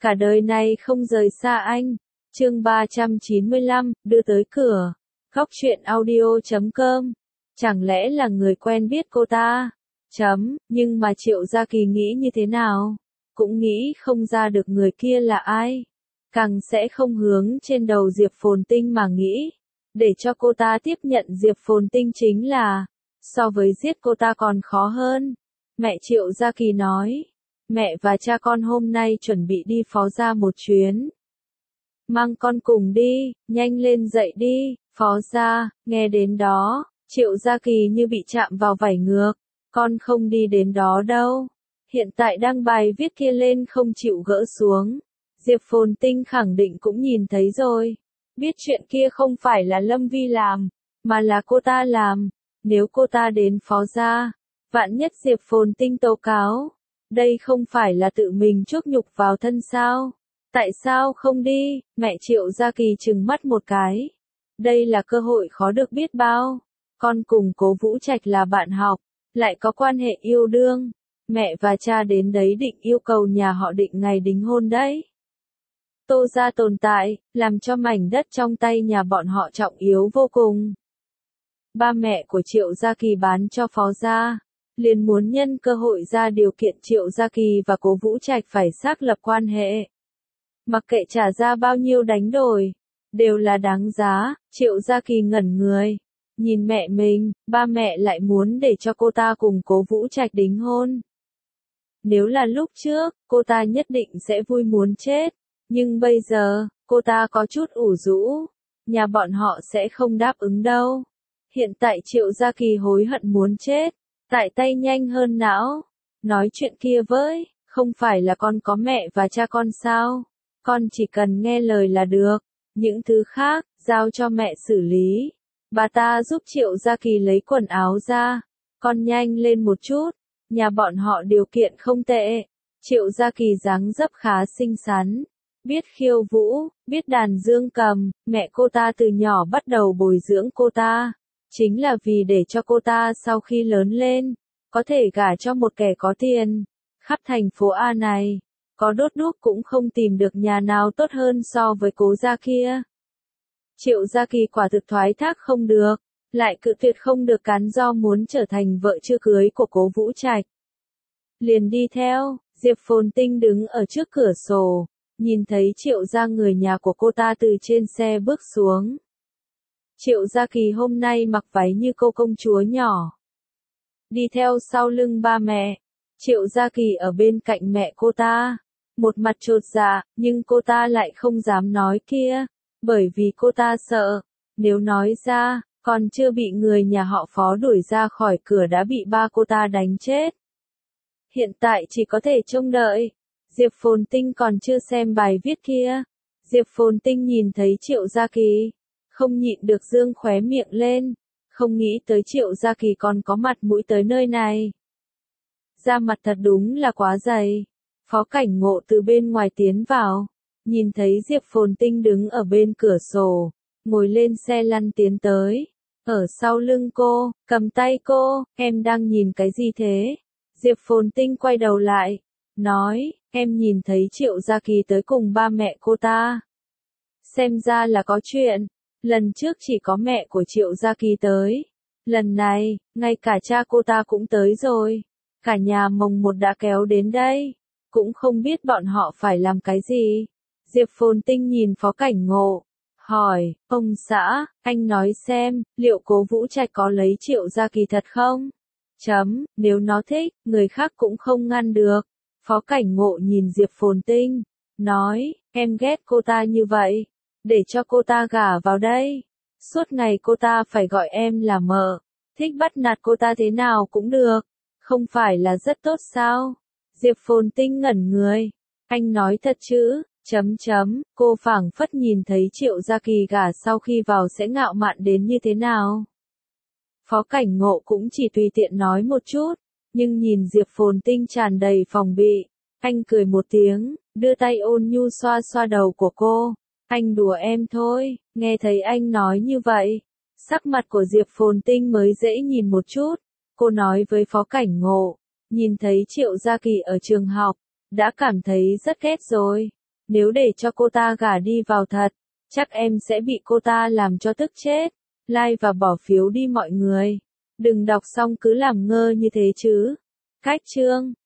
cả đời này không rời xa anh. Chương 395, đưa tới cửa. Góc truyện audio.com. Chẳng lẽ là người quen biết cô ta? Nhưng mà Triệu Gia Kỳ nghĩ như thế nào? Cũng nghĩ không ra được người kia là ai. Càng sẽ không hướng trên đầu Diệp Phồn Tinh mà nghĩ. Để cho cô ta tiếp nhận Diệp Phồn Tinh chính là, so với giết cô ta còn khó hơn. Mẹ Triệu Gia Kỳ nói, mẹ và cha con hôm nay chuẩn bị đi Phó Gia một chuyến. Mang con cùng đi, nhanh lên dậy đi, Phó Gia. Nghe đến đó, Triệu Gia Kỳ như bị chạm vào vảy ngược, con không đi đến đó đâu. Hiện tại đăng bài viết kia lên không chịu gỡ xuống. Diệp Phồn Tinh khẳng định cũng nhìn thấy rồi. Biết chuyện kia không phải là Lâm Vi làm, mà là cô ta làm. Nếu cô ta đến Phó Gia, vạn nhất Diệp Phồn Tinh tố cáo, đây không phải là tự mình chuốc nhục vào thân sao? Tại sao không đi? Mẹ Triệu Gia Kỳ trừng mắt một cái. Đây là cơ hội khó được biết bao. Con cùng Cố Vũ Trạch là bạn học, lại có quan hệ yêu đương. Mẹ và cha đến đấy định yêu cầu nhà họ Định ngày đính hôn đấy. Tô Gia tồn tại, làm cho mảnh đất trong tay nhà bọn họ trọng yếu vô cùng. Ba mẹ của Triệu Gia Kỳ bán cho Phó Gia, liền muốn nhân cơ hội ra điều kiện Triệu Gia Kỳ và Cố Vũ Trạch phải xác lập quan hệ. Mặc kệ trả ra bao nhiêu đánh đổi, đều là đáng giá. Triệu Gia Kỳ ngẩn người, nhìn mẹ mình, ba mẹ lại muốn để cho cô ta cùng Cố Vũ Trạch đính hôn. Nếu là lúc trước, cô ta nhất định sẽ vui muốn chết. Nhưng bây giờ, cô ta có chút ủ rũ. Nhà bọn họ sẽ không đáp ứng đâu. Hiện tại Triệu Gia Kỳ hối hận muốn chết. Tại tay nhanh hơn não. Nói chuyện kia với, không phải là con có mẹ và cha con sao? Con chỉ cần nghe lời là được. Những thứ khác, giao cho mẹ xử lý. Bà ta giúp Triệu Gia Kỳ lấy quần áo ra. Con nhanh lên một chút. Nhà bọn họ điều kiện không tệ. Triệu Gia Kỳ dáng dấp khá xinh xắn. Biết khiêu vũ, biết đàn dương cầm. Mẹ cô ta từ nhỏ bắt đầu bồi dưỡng cô ta. Chính là vì để cho cô ta sau khi lớn lên, có thể gả cho một kẻ có tiền. Khắp thành phố A này, có đốt đuốc cũng không tìm được nhà nào tốt hơn so với Cố gia kia. Triệu Gia Kỳ quả thực thoái thác không được, lại cự tuyệt không được cắn do muốn trở thành vợ chưa cưới của Cố Vũ Trạch. Liền đi theo, Diệp Phồn Tinh đứng ở trước cửa sổ, nhìn thấy Triệu gia người nhà của cô ta từ trên xe bước xuống. Triệu Gia Kỳ hôm nay mặc váy như cô công chúa nhỏ. Đi theo sau lưng ba mẹ. Triệu Gia Kỳ ở bên cạnh mẹ cô ta. Một mặt chột dạ, nhưng cô ta lại không dám nói kia. Bởi vì cô ta sợ. Nếu nói ra, còn chưa bị người nhà họ Phó đuổi ra khỏi cửa đã bị ba cô ta đánh chết. Hiện tại chỉ có thể trông đợi. Diệp Phồn Tinh còn chưa xem bài viết kia. Diệp Phồn Tinh nhìn thấy Triệu Gia Kỳ, không nhịn được dương khóe miệng lên, không nghĩ tới Triệu Gia Kỳ còn có mặt mũi tới nơi này. Da mặt thật đúng là quá dày. Phó Cảnh Ngộ từ bên ngoài tiến vào, nhìn thấy Diệp Phồn Tinh đứng ở bên cửa sổ, ngồi lên xe lăn tiến tới, ở sau lưng cô, cầm tay cô, em đang nhìn cái gì thế? Diệp Phồn Tinh quay đầu lại, nói, em nhìn thấy Triệu Gia Kỳ tới cùng ba mẹ cô ta. Xem ra là có chuyện. Lần trước chỉ có mẹ của Triệu Gia Kỳ tới. Lần này, ngay cả cha cô ta cũng tới rồi. Cả nhà mồng một đã kéo đến đây. Cũng không biết bọn họ phải làm cái gì. Diệp Phồn Tinh nhìn Phó Cảnh Ngộ, hỏi, ông xã, anh nói xem, liệu Cố Vũ Trạch có lấy Triệu Gia Kỳ thật không? Nếu nó thích, người khác cũng không ngăn được. Phó Cảnh Ngộ nhìn Diệp Phồn Tinh, nói, em ghét cô ta như vậy. Để cho cô ta gả vào đây. Suốt ngày cô ta phải gọi em là mợ. Thích bắt nạt cô ta thế nào cũng được. Không phải là rất tốt sao? Diệp Phồn Tinh ngẩn người. Anh nói thật chứ? Cô phảng phất nhìn thấy Triệu Gia Kỳ gả sau khi vào sẽ ngạo mạn đến như thế nào. Phó Cảnh Ngộ cũng chỉ tùy tiện nói một chút. Nhưng nhìn Diệp Phồn Tinh tràn đầy phòng bị. Anh cười một tiếng, đưa tay ôn nhu xoa xoa đầu của cô. Anh đùa em thôi. Nghe thấy anh nói như vậy, sắc mặt của Diệp Phồn Tinh mới dễ nhìn một chút. Cô nói với Phó Cảnh Ngộ, nhìn thấy Triệu Gia Kỳ ở trường học, đã cảm thấy rất ghét rồi. Nếu để cho cô ta gả đi vào thật, chắc em sẽ bị cô ta làm cho tức chết. Like và bỏ phiếu đi mọi người. Đừng đọc xong cứ làm ngơ như thế chứ. Cách chương